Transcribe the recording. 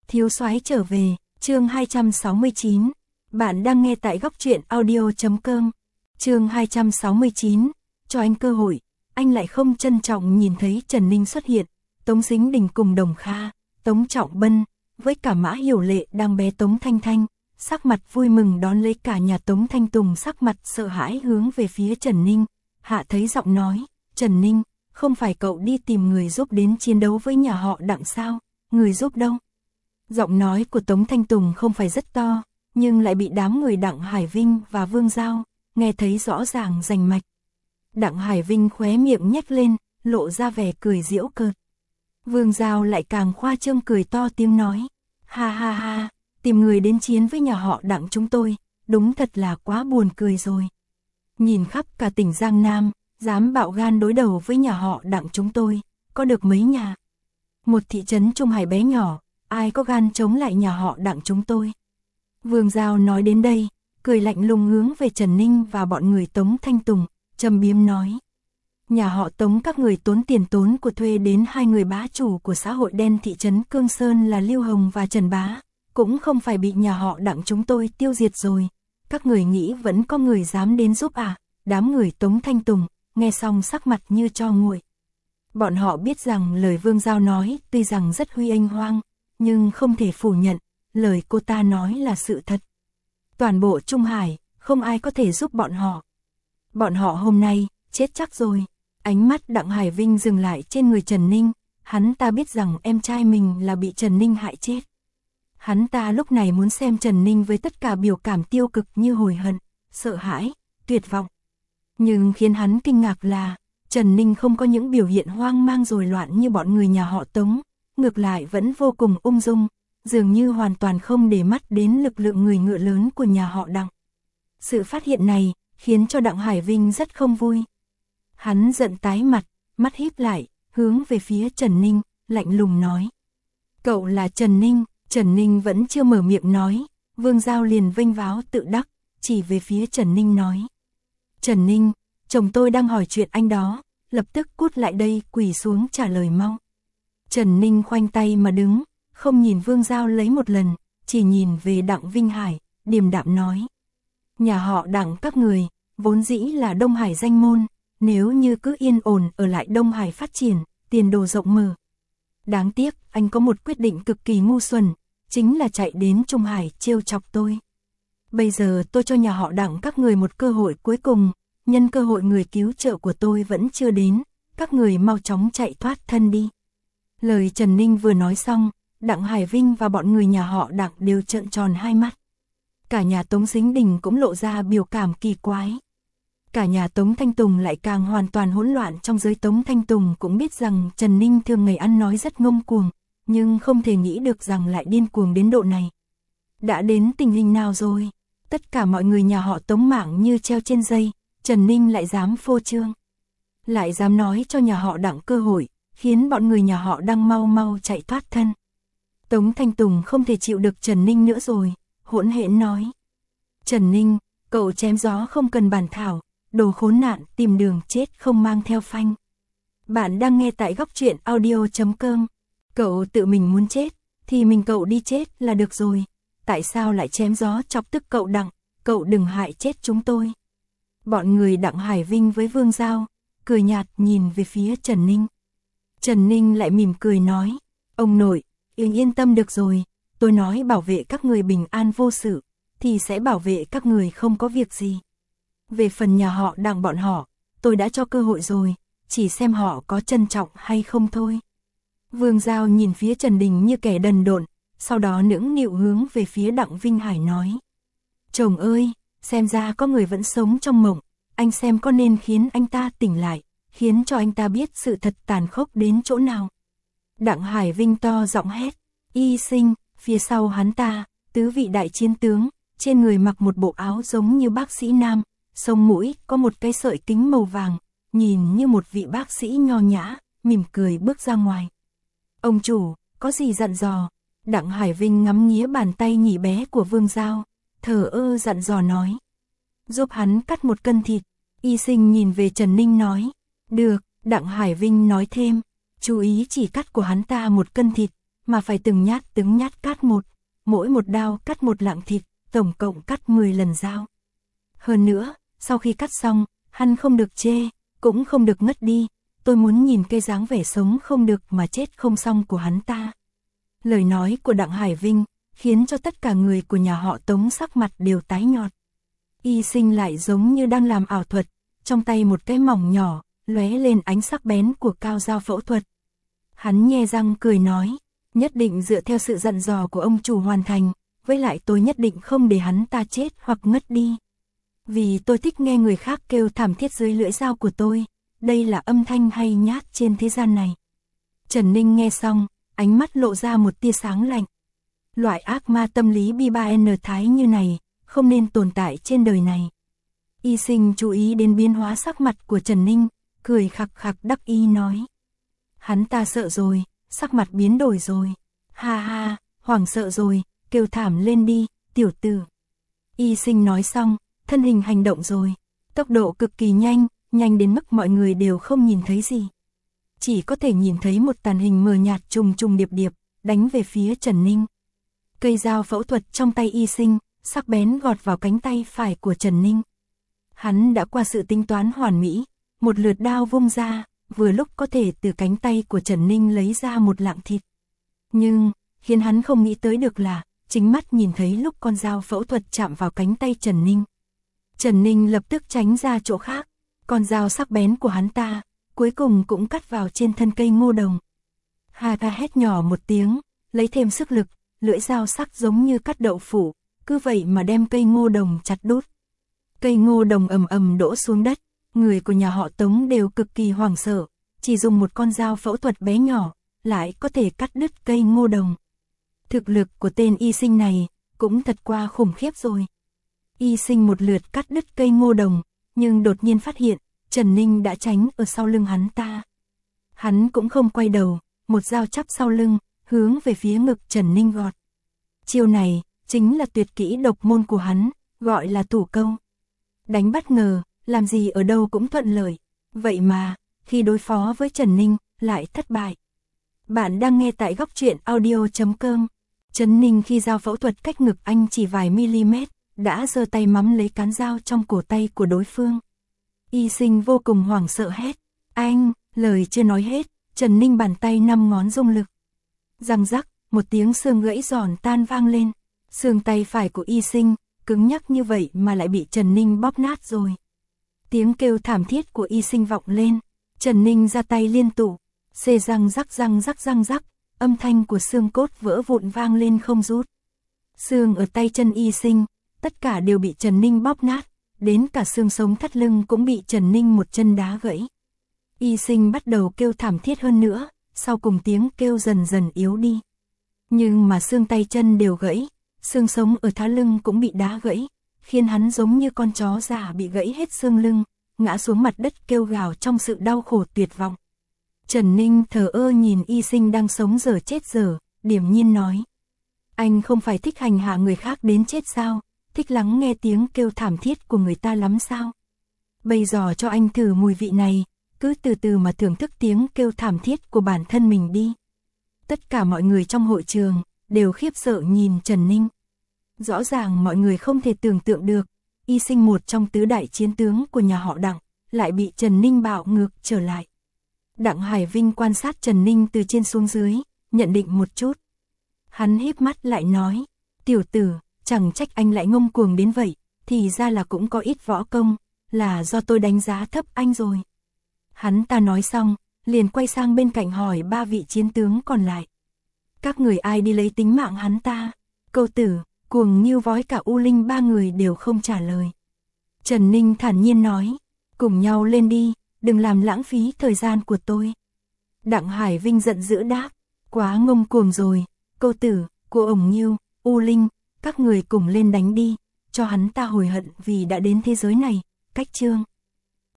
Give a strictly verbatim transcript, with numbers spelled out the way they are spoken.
Thiếu soái trở về, chương hai trăm sáu mươi chín. Bạn đang nghe tại góc truyện audio chấm com. Chương hai trăm sáu mươi chín, cho anh cơ hội, anh lại không trân trọng nhìn thấy Trần Ninh xuất hiện, Tống Sính Đình cùng Đồng Kha, Tống Trọng Bân, với cả Mã Hiểu Lệ đang bé Tống Thanh Thanh, sắc mặt vui mừng đón lấy cả nhà Tống Thanh Tùng sắc mặt sợ hãi hướng về phía Trần Ninh, hạ thấy giọng nói, Trần Ninh, không phải cậu đi tìm người giúp đến chiến đấu với nhà họ Đặng sao, người giúp đâu? Giọng nói của Tống Thanh Tùng không phải rất to, nhưng lại bị đám người Đặng Hải Vinh và Vương Giao, nghe thấy rõ ràng rành mạch. Đặng Hải Vinh khóe miệng nhếch lên, lộ ra vẻ cười giễu cợt. Vương Giao lại càng khoa trương cười to tiếng nói, ha ha ha, tìm người đến chiến với nhà họ Đặng chúng tôi, đúng thật là quá buồn cười rồi. Nhìn khắp cả tỉnh Giang Nam, dám bạo gan đối đầu với nhà họ Đặng chúng tôi, có được mấy nhà. Một thị trấn Trung Hải bé nhỏ, ai có gan chống lại nhà họ Đặng chúng tôi. Vương Giao nói đến đây, cười lạnh lùng hướng về Trần Ninh và bọn người Tống Thanh Tùng, trầm biếm nói. Nhà họ Tống các người tốn tiền tốn của thuê đến hai người bá chủ của xã hội đen thị trấn Cương Sơn là Lưu Hồng và Trần Bá, cũng không phải bị nhà họ Đặng chúng tôi tiêu diệt rồi. Các người nghĩ vẫn có người dám đến giúp à? Đám người Tống Thanh Tùng, nghe xong sắc mặt như tro nguội. Bọn họ biết rằng lời Vương Giao nói tuy rằng rất huy anh hoang, nhưng không thể phủ nhận, lời cô ta nói là sự thật. Toàn bộ Trung Hải, không ai có thể giúp bọn họ. Bọn họ hôm nay, chết chắc rồi. Ánh mắt Đặng Hải Vinh dừng lại trên người Trần Ninh, hắn ta biết rằng em trai mình là bị Trần Ninh hại chết. Hắn ta lúc này muốn xem Trần Ninh với tất cả biểu cảm tiêu cực như hồi hận, sợ hãi, tuyệt vọng. Nhưng khiến hắn kinh ngạc là, Trần Ninh không có những biểu hiện hoang mang rồi loạn như bọn người nhà họ Tống, ngược lại vẫn vô cùng ung dung, dường như hoàn toàn không để mắt đến lực lượng người ngựa lớn của nhà họ Đặng. Sự phát hiện này, khiến cho Đặng Hải Vinh rất không vui. Hắn giận tái mặt, mắt híp lại, hướng về phía Trần Ninh, lạnh lùng nói. Cậu là Trần Ninh, Trần Ninh vẫn chưa mở miệng nói, Vương Giao liền vênh váo tự đắc, chỉ về phía Trần Ninh nói. Trần Ninh, chồng tôi đang hỏi chuyện anh đó, lập tức cút lại đây quỳ xuống trả lời mau. Trần Ninh khoanh tay mà đứng, không nhìn Vương Giao lấy một lần, chỉ nhìn về Đặng Vinh Hải, điềm đạm nói. Nhà họ Đặng các người, vốn dĩ là Đông Hải danh môn, nếu như cứ yên ổn ở lại Đông Hải phát triển, tiền đồ rộng mở. Đáng tiếc, anh có một quyết định cực kỳ ngu xuẩn, chính là chạy đến Trung Hải trêu chọc tôi. Bây giờ tôi cho nhà họ Đặng các người một cơ hội cuối cùng, nhân cơ hội người cứu trợ của tôi vẫn chưa đến, các người mau chóng chạy thoát thân đi. Lời Trần Ninh vừa nói xong, Đặng Hải Vinh và bọn người nhà họ Đặng đều trợn tròn hai mắt. Cả nhà Tống Sính Đình cũng lộ ra biểu cảm kỳ quái. Cả nhà Tống Thanh Tùng lại càng hoàn toàn hỗn loạn. Trong giới Tống Thanh Tùng cũng biết rằng Trần Ninh thường ngày ăn nói rất ngông cuồng, nhưng không thể nghĩ được rằng lại điên cuồng đến độ này. Đã đến tình hình nào rồi? Tất cả mọi người nhà họ Tống mạng như treo trên dây, Trần Ninh lại dám phô trương. Lại dám nói cho nhà họ Đặng cơ hội, khiến bọn người nhà họ đang mau mau chạy thoát thân. Tống Thanh Tùng không thể chịu được Trần Ninh nữa rồi, hỗn hển nói. Trần Ninh, cậu chém gió không cần bàn thảo, đồ khốn nạn tìm đường chết không mang theo phanh. Bạn đang nghe tại góc truyện audio chấm com. Cậu tự mình muốn chết, thì mình cậu đi chết là được rồi. Tại sao lại chém gió chọc tức cậu Đặng, cậu đừng hại chết chúng tôi. Bọn người Đặng Hải Vinh với Vương Giao, cười nhạt nhìn về phía Trần Ninh. Trần Ninh lại mỉm cười nói, ông nội, yên yên tâm được rồi, tôi nói bảo vệ các người bình an vô sự, thì sẽ bảo vệ các người không có việc gì. Về phần nhà họ Đặng bọn họ, tôi đã cho cơ hội rồi, chỉ xem họ có trân trọng hay không thôi. Vương Giao nhìn phía Trần Đình như kẻ đần độn, sau đó nũng nịu hướng về phía Đặng Vinh Hải nói. Chồng ơi, xem ra có người vẫn sống trong mộng, anh xem có nên khiến anh ta tỉnh lại, khiến cho anh ta biết sự thật tàn khốc đến chỗ nào. Đặng Hải Vinh to giọng hét, y sinh, phía sau hắn ta, tứ vị đại chiến tướng, trên người mặc một bộ áo giống như bác sĩ nam, sống mũi có một cái sợi kính màu vàng, nhìn như một vị bác sĩ nho nhã, mỉm cười bước ra ngoài. Ông chủ, có gì dặn dò? Đặng Hải Vinh ngắm nghía bàn tay nhỉ bé của Vương Giao, thờ ơ dặn dò nói. Giúp hắn cắt một cân thịt, y sinh nhìn về Trần Ninh nói. Được, Đặng Hải Vinh nói thêm, chú ý chỉ cắt của hắn ta một cân thịt, mà phải từng nhát từng nhát cắt một, mỗi một đao cắt một lạng thịt, tổng cộng cắt mười lần dao. Hơn nữa, sau khi cắt xong, hắn không được chê, cũng không được ngất đi, tôi muốn nhìn cây dáng vẻ sống không được mà chết không xong của hắn ta. Lời nói của Đặng Hải Vinh khiến cho tất cả người của nhà họ Tống sắc mặt đều tái nhợt. Y Sinh lại giống như đang làm ảo thuật, trong tay một cái mỏng nhỏ, lóe lên ánh sắc bén của cao dao phẫu thuật. Hắn nhe răng cười nói, nhất định dựa theo sự dặn dò của ông chủ hoàn thành, với lại tôi nhất định không để hắn ta chết hoặc ngất đi. Vì tôi thích nghe người khác kêu thảm thiết dưới lưỡi dao của tôi, đây là âm thanh hay nhát trên thế gian này. Trần Ninh nghe xong, ánh mắt lộ ra một tia sáng lạnh. Loại ác ma tâm lý bi ba N thái như này, không nên tồn tại trên đời này. Y Sinh chú ý đến biến hóa sắc mặt của Trần Ninh, cười khặc khặc đắc ý nói. Hắn ta sợ rồi, sắc mặt biến đổi rồi. Ha ha, hoảng sợ rồi, kêu thảm lên đi, tiểu tử. Y Sinh nói xong, thân hình hành động rồi. Tốc độ cực kỳ nhanh, nhanh đến mức mọi người đều không nhìn thấy gì. Chỉ có thể nhìn thấy một tàn hình mờ nhạt trùng trùng điệp điệp, đánh về phía Trần Ninh. Cây dao phẫu thuật trong tay Y Sinh, sắc bén gọt vào cánh tay phải của Trần Ninh. Hắn đã qua sự tính toán hoàn mỹ, một lượt đao vung ra, vừa lúc có thể từ cánh tay của Trần Ninh lấy ra một lạng thịt. Nhưng, khiến hắn không nghĩ tới được là, chính mắt nhìn thấy lúc con dao phẫu thuật chạm vào cánh tay Trần Ninh. Trần Ninh lập tức tránh ra chỗ khác, con dao sắc bén của hắn ta, cuối cùng cũng cắt vào trên thân cây ngô đồng. Hà ta hét nhỏ một tiếng, lấy thêm sức lực, lưỡi dao sắc giống như cắt đậu phụ, cứ vậy mà đem cây ngô đồng chặt đốt. Cây ngô đồng ầm ầm đổ xuống đất, người của nhà họ Tống đều cực kỳ hoảng sợ, chỉ dùng một con dao phẫu thuật bé nhỏ, lại có thể cắt đứt cây ngô đồng. Thực lực của tên Y Sinh này, cũng thật qua khủng khiếp rồi. Y Sinh một lượt cắt đứt cây ngô đồng, nhưng đột nhiên phát hiện, Trần Ninh đã tránh ở sau lưng hắn ta. Hắn cũng không quay đầu, một dao chắp sau lưng, hướng về phía ngực Trần Ninh gọt. Chiêu này, chính là tuyệt kỹ độc môn của hắn, gọi là thủ câu. Đánh bất ngờ, làm gì ở đâu cũng thuận lợi. Vậy mà, khi đối phó với Trần Ninh, lại thất bại. Bạn đang nghe tại góc truyện audio chấm com. Trần Ninh khi dao phẫu thuật cách ngực anh chỉ vài mm, đã giơ tay mắm lấy cán dao trong cổ tay của đối phương. Y Sinh vô cùng hoảng sợ hét. Anh, lời chưa nói hết, Trần Ninh bàn tay năm ngón dùng lực. Răng rắc, một tiếng xương gãy giòn tan vang lên. Xương tay phải của Y Sinh, cứng nhắc như vậy mà lại bị Trần Ninh bóp nát rồi. Tiếng kêu thảm thiết của Y Sinh vọng lên. Trần Ninh ra tay liên tục, xê răng rắc răng rắc răng rắc, âm thanh của xương cốt vỡ vụn vang lên không rút. Xương ở tay chân Y Sinh, tất cả đều bị Trần Ninh bóp nát, đến cả xương sống thắt lưng cũng bị Trần Ninh một chân đá gãy. Y Sinh bắt đầu kêu thảm thiết hơn nữa, sau cùng tiếng kêu dần dần yếu đi. Nhưng mà xương tay chân đều gãy, xương sống ở thắt lưng cũng bị đá gãy, khiến hắn giống như con chó già bị gãy hết xương lưng, ngã xuống mặt đất kêu gào trong sự đau khổ tuyệt vọng. Trần Ninh thờ ơ nhìn Y Sinh đang sống dở chết dở, điềm nhiên nói. Anh không phải thích hành hạ người khác đến chết sao, thích lắng nghe tiếng kêu thảm thiết của người ta lắm sao. Bây giờ cho anh thử mùi vị này, cứ từ từ mà thưởng thức tiếng kêu thảm thiết của bản thân mình đi. Tất cả mọi người trong hội trường, đều khiếp sợ nhìn Trần Ninh. Rõ ràng mọi người không thể tưởng tượng được, Y Sinh một trong tứ đại chiến tướng của nhà họ Đặng, lại bị Trần Ninh bạo ngược trở lại. Đặng Hải Vinh quan sát Trần Ninh từ trên xuống dưới, nhận định một chút. Hắn híp mắt lại nói, tiểu tử, chẳng trách anh lại ngông cuồng đến vậy, thì ra là cũng có ít võ công, là do tôi đánh giá thấp anh rồi. Hắn ta nói xong, liền quay sang bên cạnh hỏi ba vị chiến tướng còn lại. Các người ai đi lấy tính mạng hắn ta? Câu Tử, Cuồng Nghiêu Vói cả U Linh ba người đều không trả lời. Trần Ninh thản nhiên nói, cùng nhau lên đi, đừng làm lãng phí thời gian của tôi. Đặng Hải Vinh giận dữ đáp, quá ngông cuồng rồi, Câu Tử, cô ổng Nghiêu, U Linh, các người cùng lên đánh đi, cho hắn ta hối hận vì đã đến thế giới này, cách chương.